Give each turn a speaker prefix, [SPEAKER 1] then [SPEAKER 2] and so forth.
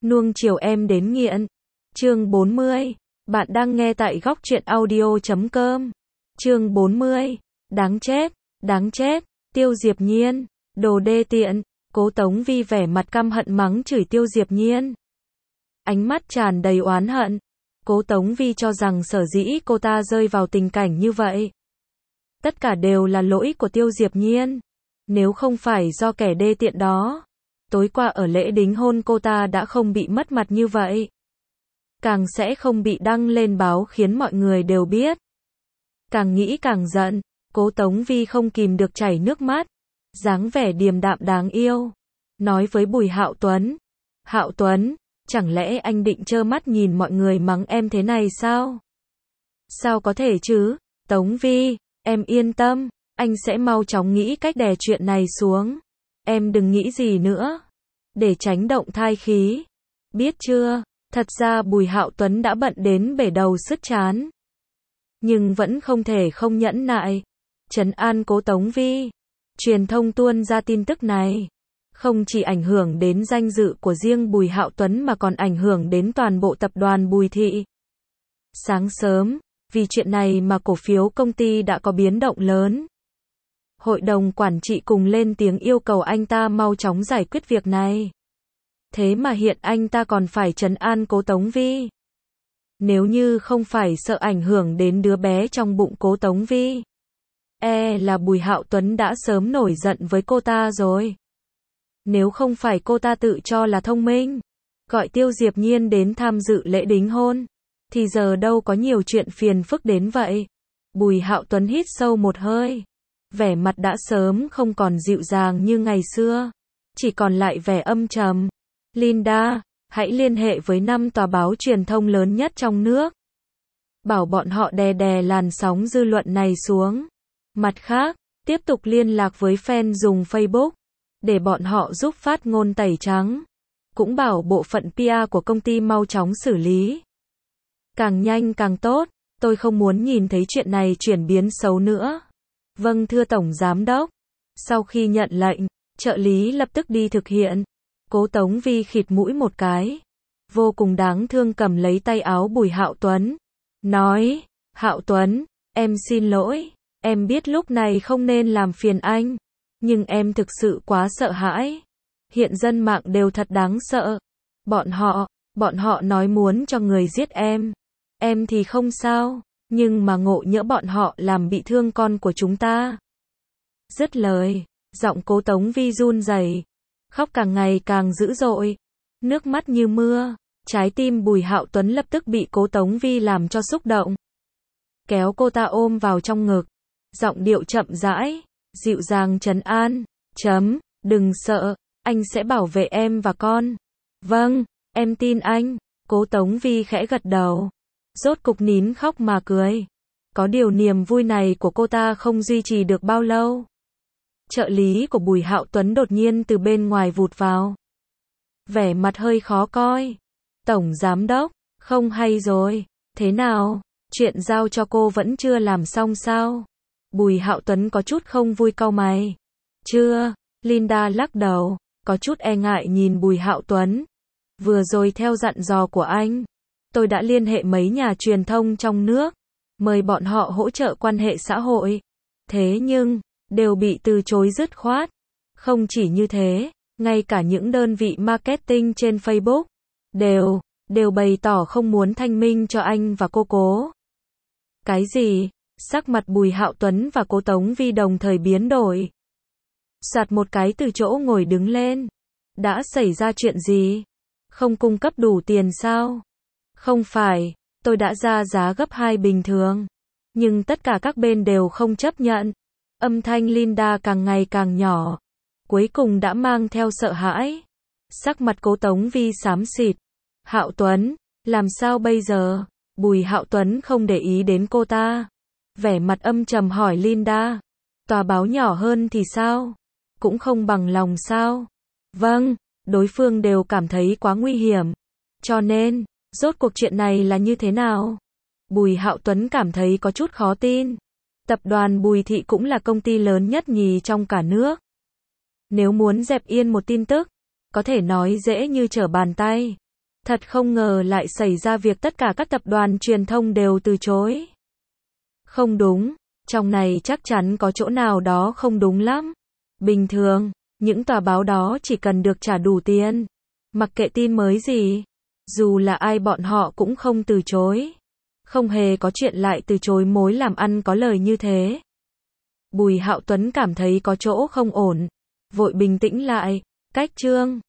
[SPEAKER 1] Nuông chiều em đến nghiện. Chương 40. Bạn đang nghe tại góc truyện audio.com. Chương 40. Đáng chết, Tiêu Diệp Nhiên, đồ đê tiện. Cố Tống Vi vẻ mặt căm hận mắng chửi Tiêu Diệp Nhiên. Ánh mắt tràn đầy oán hận. Cố Tống Vi cho rằng sở dĩ cô ta rơi vào tình cảnh như vậy, tất cả đều là lỗi của Tiêu Diệp Nhiên. Nếu không phải do kẻ đê tiện đó, tối qua ở lễ đính hôn cô ta đã không bị mất mặt như vậy. Càng sẽ không bị đăng lên báo khiến mọi người đều biết. Càng nghĩ càng giận, Cố Tống Vi không kìm được chảy nước mắt, dáng vẻ điềm đạm đáng yêu, nói với Bùi Hạo Tuấn. Hạo Tuấn, chẳng lẽ anh định trơ mắt nhìn mọi người mắng em thế này sao? Sao có thể chứ, Tống Vi, em yên tâm, anh sẽ mau chóng nghĩ cách đè chuyện này xuống. Em đừng nghĩ gì nữa, để tránh động thai khí. Biết chưa? Thật ra Bùi Hạo Tuấn đã bận đến bể đầu sứt trán, nhưng vẫn không thể không nhẫn nại trấn an Cố Tống Vi. Truyền thông tuôn ra tin tức này, không chỉ ảnh hưởng đến danh dự của riêng Bùi Hạo Tuấn mà còn ảnh hưởng đến toàn bộ tập đoàn Bùi Thị. Sáng sớm, vì chuyện này mà cổ phiếu công ty đã có biến động lớn. Hội đồng quản trị cùng lên tiếng yêu cầu anh ta mau chóng giải quyết việc này. Thế mà hiện anh ta còn phải trấn an Cố Tống Vi. Nếu như không phải sợ ảnh hưởng đến đứa bé trong bụng Cố Tống Vi, là Bùi Hạo Tuấn đã sớm nổi giận với cô ta rồi. Nếu không phải cô ta tự cho là thông minh, gọi Tiêu Diệp Nhiên đến tham dự lễ đính hôn, thì giờ đâu có nhiều chuyện phiền phức đến vậy. Bùi Hạo Tuấn hít sâu một hơi, vẻ mặt đã sớm không còn dịu dàng như ngày xưa, chỉ còn lại vẻ âm trầm. Linda, hãy liên hệ với 5 tòa báo truyền thông lớn nhất trong nước, bảo bọn họ đè làn sóng dư luận này xuống. Mặt khác, tiếp tục liên lạc với fan dùng Facebook, để bọn họ giúp phát ngôn tẩy trắng. Cũng bảo bộ phận PR của công ty mau chóng xử lý. Càng nhanh càng tốt, tôi không muốn nhìn thấy chuyện này chuyển biến xấu nữa. Vâng thưa Tổng Giám đốc. Sau khi nhận lệnh, trợ lý lập tức đi thực hiện. Cố Tống Vi khịt mũi một cái, vô cùng đáng thương cầm lấy tay áo Bùi Hạo Tuấn, nói, Hạo Tuấn, em xin lỗi, em biết lúc này không nên làm phiền anh, nhưng em thực sự quá sợ hãi. Hiện dân mạng đều thật đáng sợ. Bọn họ nói muốn cho người giết em thì không sao, nhưng mà ngộ nhỡ bọn họ làm bị thương con của chúng ta. Dứt lời, giọng Cố Tống Vi run rẩy, khóc càng ngày càng dữ dội, nước mắt như mưa. Trái tim Bùi Hạo Tuấn lập tức bị Cố Tống Vi làm cho xúc động, kéo cô ta ôm vào trong ngực, giọng điệu chậm rãi, dịu dàng trấn an. Đừng sợ, anh sẽ bảo vệ em và con. Vâng, em tin anh. Cố Tống Vi khẽ gật đầu, rốt cục nín khóc mà cười. Có điều niềm vui này của cô ta không duy trì được bao lâu. Trợ lý của Bùi Hạo Tuấn đột nhiên từ bên ngoài vụt vào, vẻ mặt hơi khó coi. Tổng Giám đốc, không hay rồi. Thế nào, chuyện giao cho cô vẫn chưa làm xong sao? Bùi Hạo Tuấn có chút không vui cau mày. Chưa. Linda lắc đầu, có chút e ngại nhìn Bùi Hạo Tuấn. Vừa rồi theo dặn dò của anh, tôi đã liên hệ mấy nhà truyền thông trong nước, mời bọn họ hỗ trợ quan hệ xã hội. Thế nhưng, đều bị từ chối dứt khoát. Không chỉ như thế, ngay cả những đơn vị marketing trên Facebook, đều bày tỏ không muốn thanh minh cho anh và cô Cố. Cái gì? Sắc mặt Bùi Hạo Tuấn và Cố Tống Vi đồng thời biến đổi. Soạt một cái từ chỗ ngồi đứng lên. Đã xảy ra chuyện gì? Không cung cấp đủ tiền sao? Không phải, tôi đã ra giá gấp 2 bình thường, nhưng tất cả các bên đều không chấp nhận. Âm thanh Linda càng ngày càng nhỏ, cuối cùng đã mang theo sợ hãi. Sắc mặt Cố Tống Vi xám xịt. Hạo Tuấn, làm sao bây giờ? Bùi Hạo Tuấn không để ý đến cô ta, vẻ mặt âm trầm hỏi Linda. Tòa báo nhỏ hơn thì sao? Cũng không bằng lòng sao? Vâng, đối phương đều cảm thấy quá nguy hiểm. Cho nên, rốt cuộc chuyện này là như thế nào? Bùi Hạo Tuấn cảm thấy có chút khó tin. Tập đoàn Bùi Thị cũng là công ty lớn nhất nhì trong cả nước. Nếu muốn dẹp yên một tin tức, có thể nói dễ như trở bàn tay. Thật không ngờ lại xảy ra việc tất cả các tập đoàn truyền thông đều từ chối. Không đúng, trong này chắc chắn có chỗ nào đó không đúng lắm. Bình thường, những tòa báo đó chỉ cần được trả đủ tiền. Mặc kệ tin mới gì, dù là ai bọn họ cũng không từ chối. Không hề có chuyện lại từ chối mối làm ăn có lời như thế. Bùi Hạo Tuấn cảm thấy có chỗ không ổn, vội bình tĩnh lại, cách Trương